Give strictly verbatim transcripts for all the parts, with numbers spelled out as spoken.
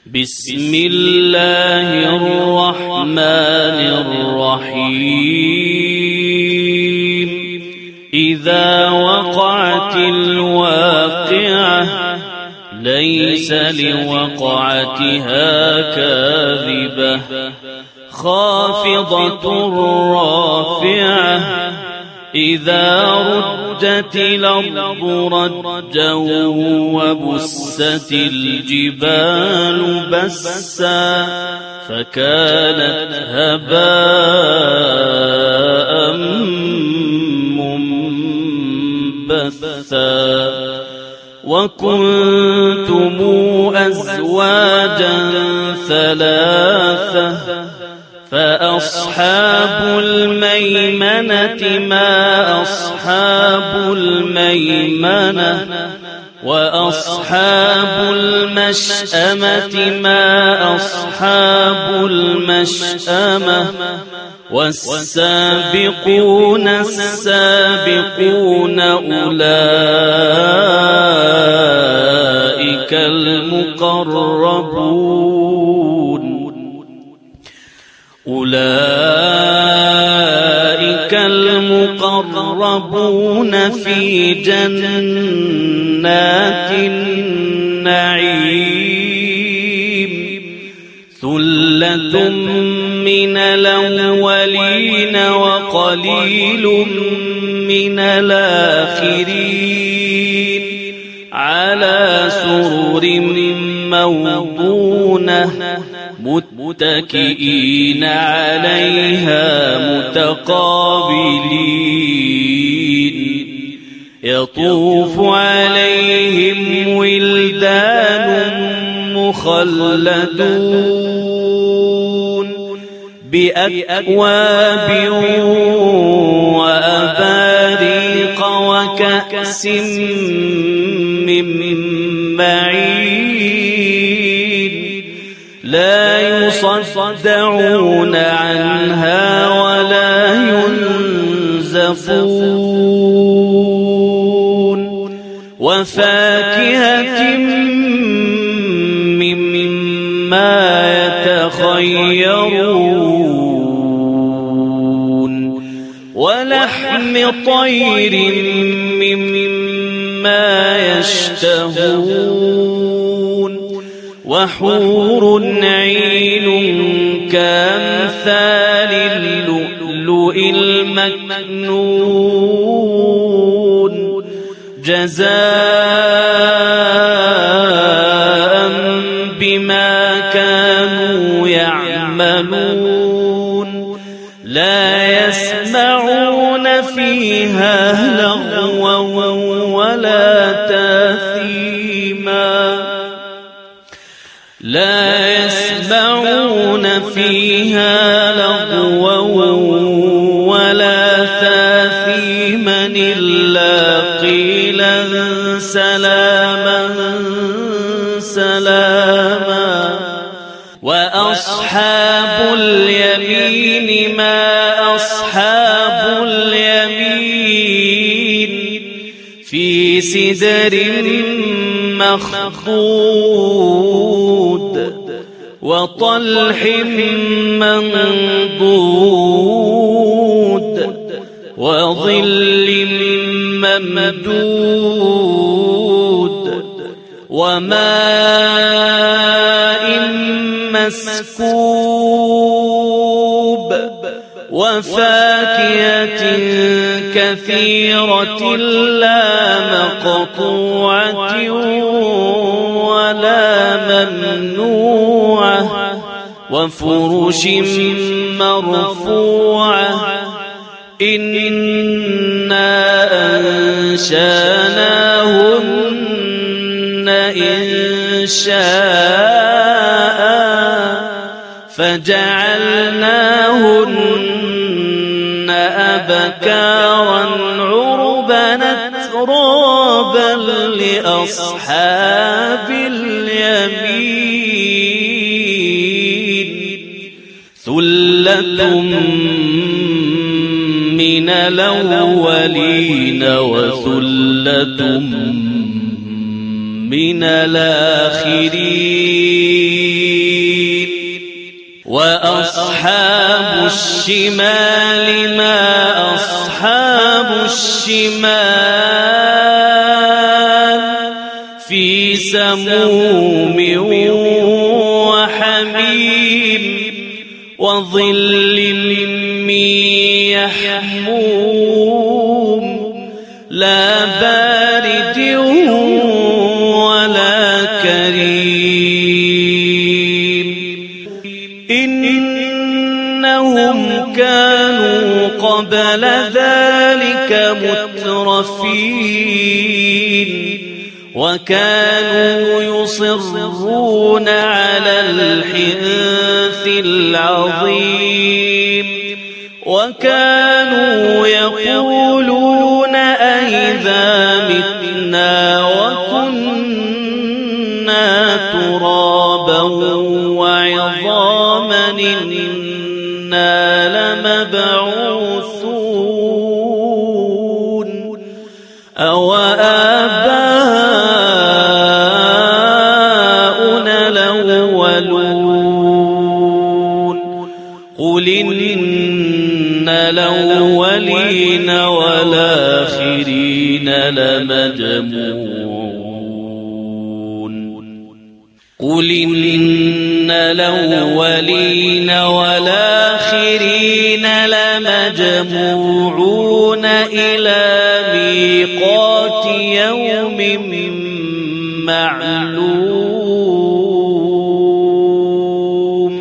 بسم الله الرحمن الرحيم إذا وقعت الواقعة ليس لوقعتها كاذبة خافضة رافعة إذا رجت الأرض رجا وبست الجبال بسا فكانت هباء منبثا وكنتم أزواجا ثلاثة فأصحاب الميمنة ما أصحاب الميمنة وأصحاب المشأمة ما أصحاب المشأمة والسابقون السابقون أولئك المقربون أولئك المقربون في جنات النعيم ثلة من الأولين وقليل من الآخرين على سرر موضونة متكئين عليها متقابلين يطوف عليهم ولدان مخلدون بأكواب وأباريق وكأس من معين لا يصدعون عنها ولا ينزفون وفاكهة مما يتخيرون ولحم طير مما يشتهون وحور عين كامثال اللؤلؤ المكنون جزاء بما كانوا يعملون لا يسمعون فيها لغوا ولا تاثيما لا يسمعون فيها لغوا ولا تاثيما إلا قيلا سلاما سلاما وأصحاب اليمين ما أصحاب اليمين في سدر مخضود وطلح منضود وظل ممدود وماء مسكوب وفاكهة كثيرة لا مقطوعة ولا ممنوعة وفرش مرفوعة إنا أنشأناهن إنشاء فجعلناهن أبكارا عربا أترابا لأصحاب اليمين ثلة من الأولين وثلة من الآخرين وأصحاب الشمال ما أصحاب الشمال في سموم وحميم وظل من يحموم لا بارد ولا كريم إنهم كانوا قبل ذلك مترفين وكانوا يصرون على الحنث العظيم وكانوا يقولون أئذا متنا وكنا ترابا وعظاما إنا لمبعوثون أو آباؤنا الأولون قل إن الأولين والآخرين لمجموعون قل إن الأولين والآخرين لمجموعون إلى ميقات يوم معلوم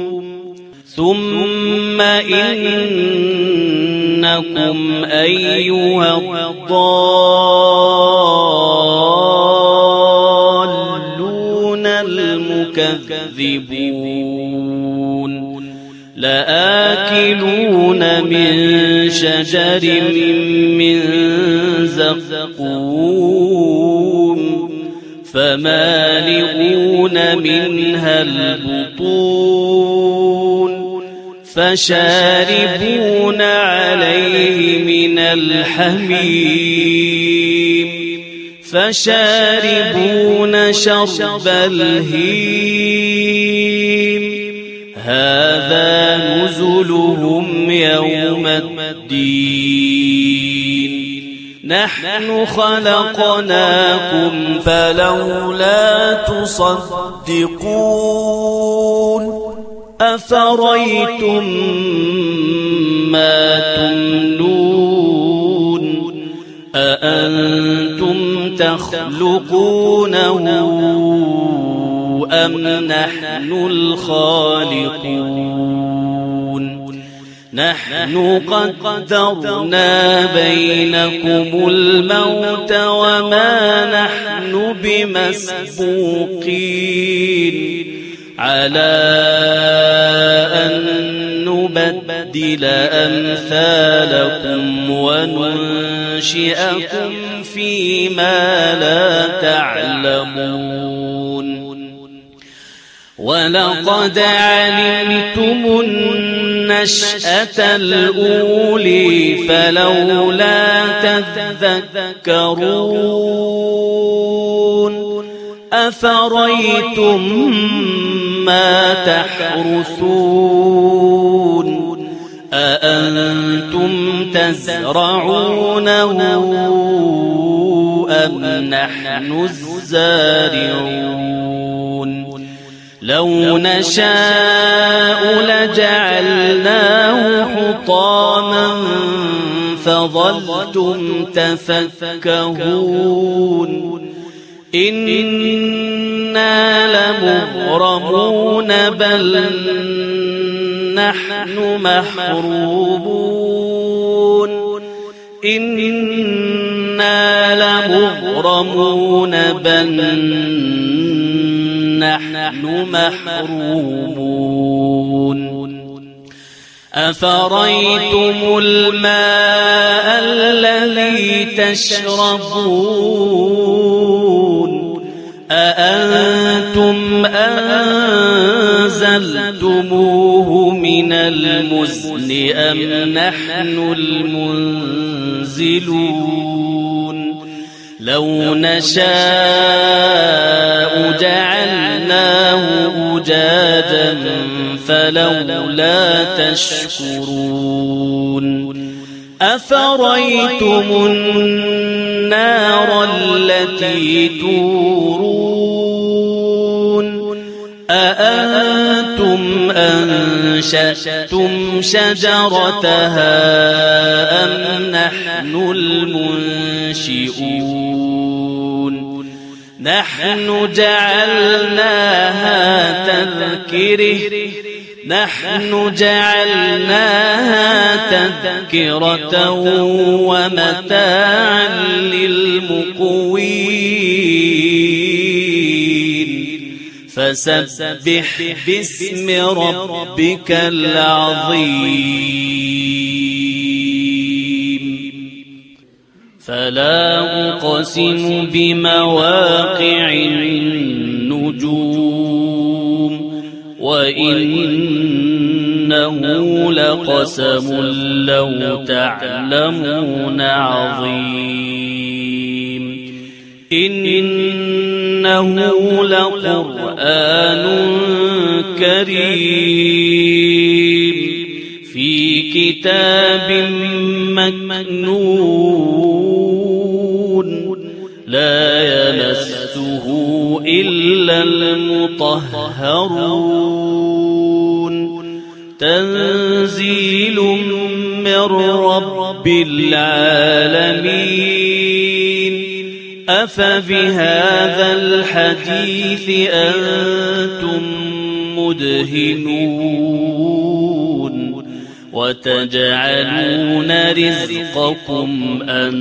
ثم إنكم أيها الضالون المكذبون لآكلون من شجر من زقوم فمالئون منها البطون فشاربون عليه من الحميم فشاربون شرب الهيم هذا نزلهم يوم الدين نحن خلقناكم فلولا تصدقون أفرأيتم ما تمنون أأنتم تخلقونه أم نحن الخالقون نحن قدرنا بينكم الموت وما نحن بمسبوقين على أن نبدل أمثالكم وننشئكم فيما لا تعلمون ولقد علمتم النشأة الأولى فلولا تذكرون أفرأيتم ما تحرثون أأنتم تزرعونه أم نحن الزارعون لو نشاء لجعلناه حطاما فظلتم تفكهون إنا لمغرمون بل نحن محرومون إنا لمغرمون بل نحن محرومون أفرأيتم الماء الذي تشربون أأنتم أنزلتموه من المزن أم نحن المنزلون لو نشاء جعلناه أجاجا فلولا تشكرون أفرأيتم النار التي تورون أأنتم أنشأتم شجرتها أم نحن المنشئون نحن جعلناها تذكرة نحن جعلناها تذكرة ومتاعا للمقوين فسبح باسم ربك العظيم فلا أقسم بمواقع النجوم وإنه لقسم لو تعلمون عظيم إنه لقرآن كريم في كتاب مكنون لا يمسه إلا المطهرون تنزيل من رب العالمين أفبهذا الحديث أنتم مدهنون وتجعلون رزقكم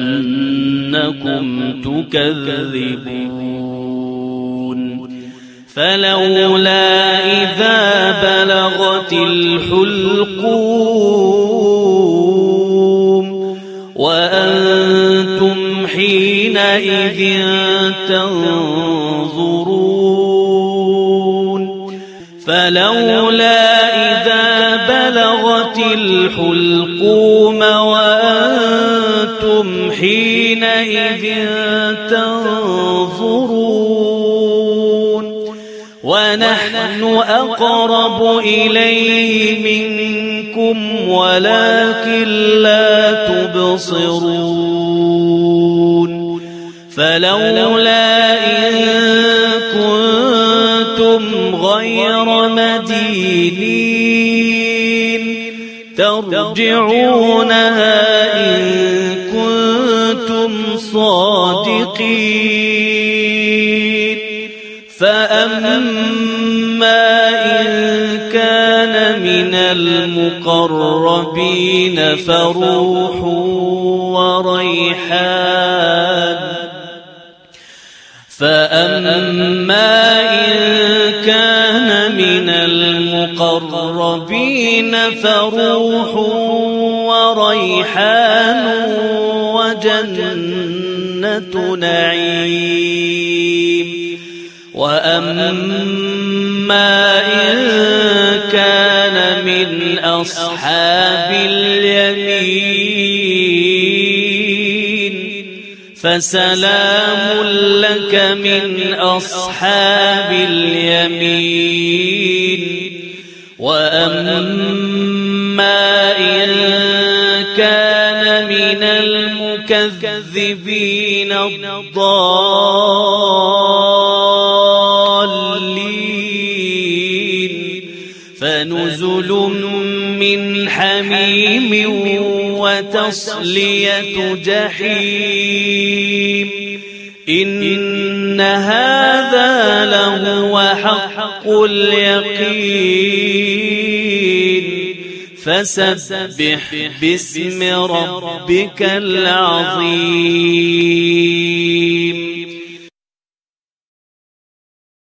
أنكم تكذبون فلولا إذا بلغت الحلقوم وأنتم حينئذ تنظرون فلولا إذا بلغت الحلقوم وأنتم حينئذ تنظرون ونحن أقرب إليه منكم ولكن لا تبصرون فلولا إن كنتم غير مدينين ترجعونها إن كنتم صادقين فأما إن كان من المقربين فروح وريحان فأما إن كان من المقربين فروح وريحان وجنة نعيم وأما إن كان من أصحاب اليمين فسلام لك من أصحاب اليمين وأما إن كان من المكذبين الضالين فنزل من حميم وتصلية جحيم إن هذا لهو حق اليقين فسبح باسم ربك العظيم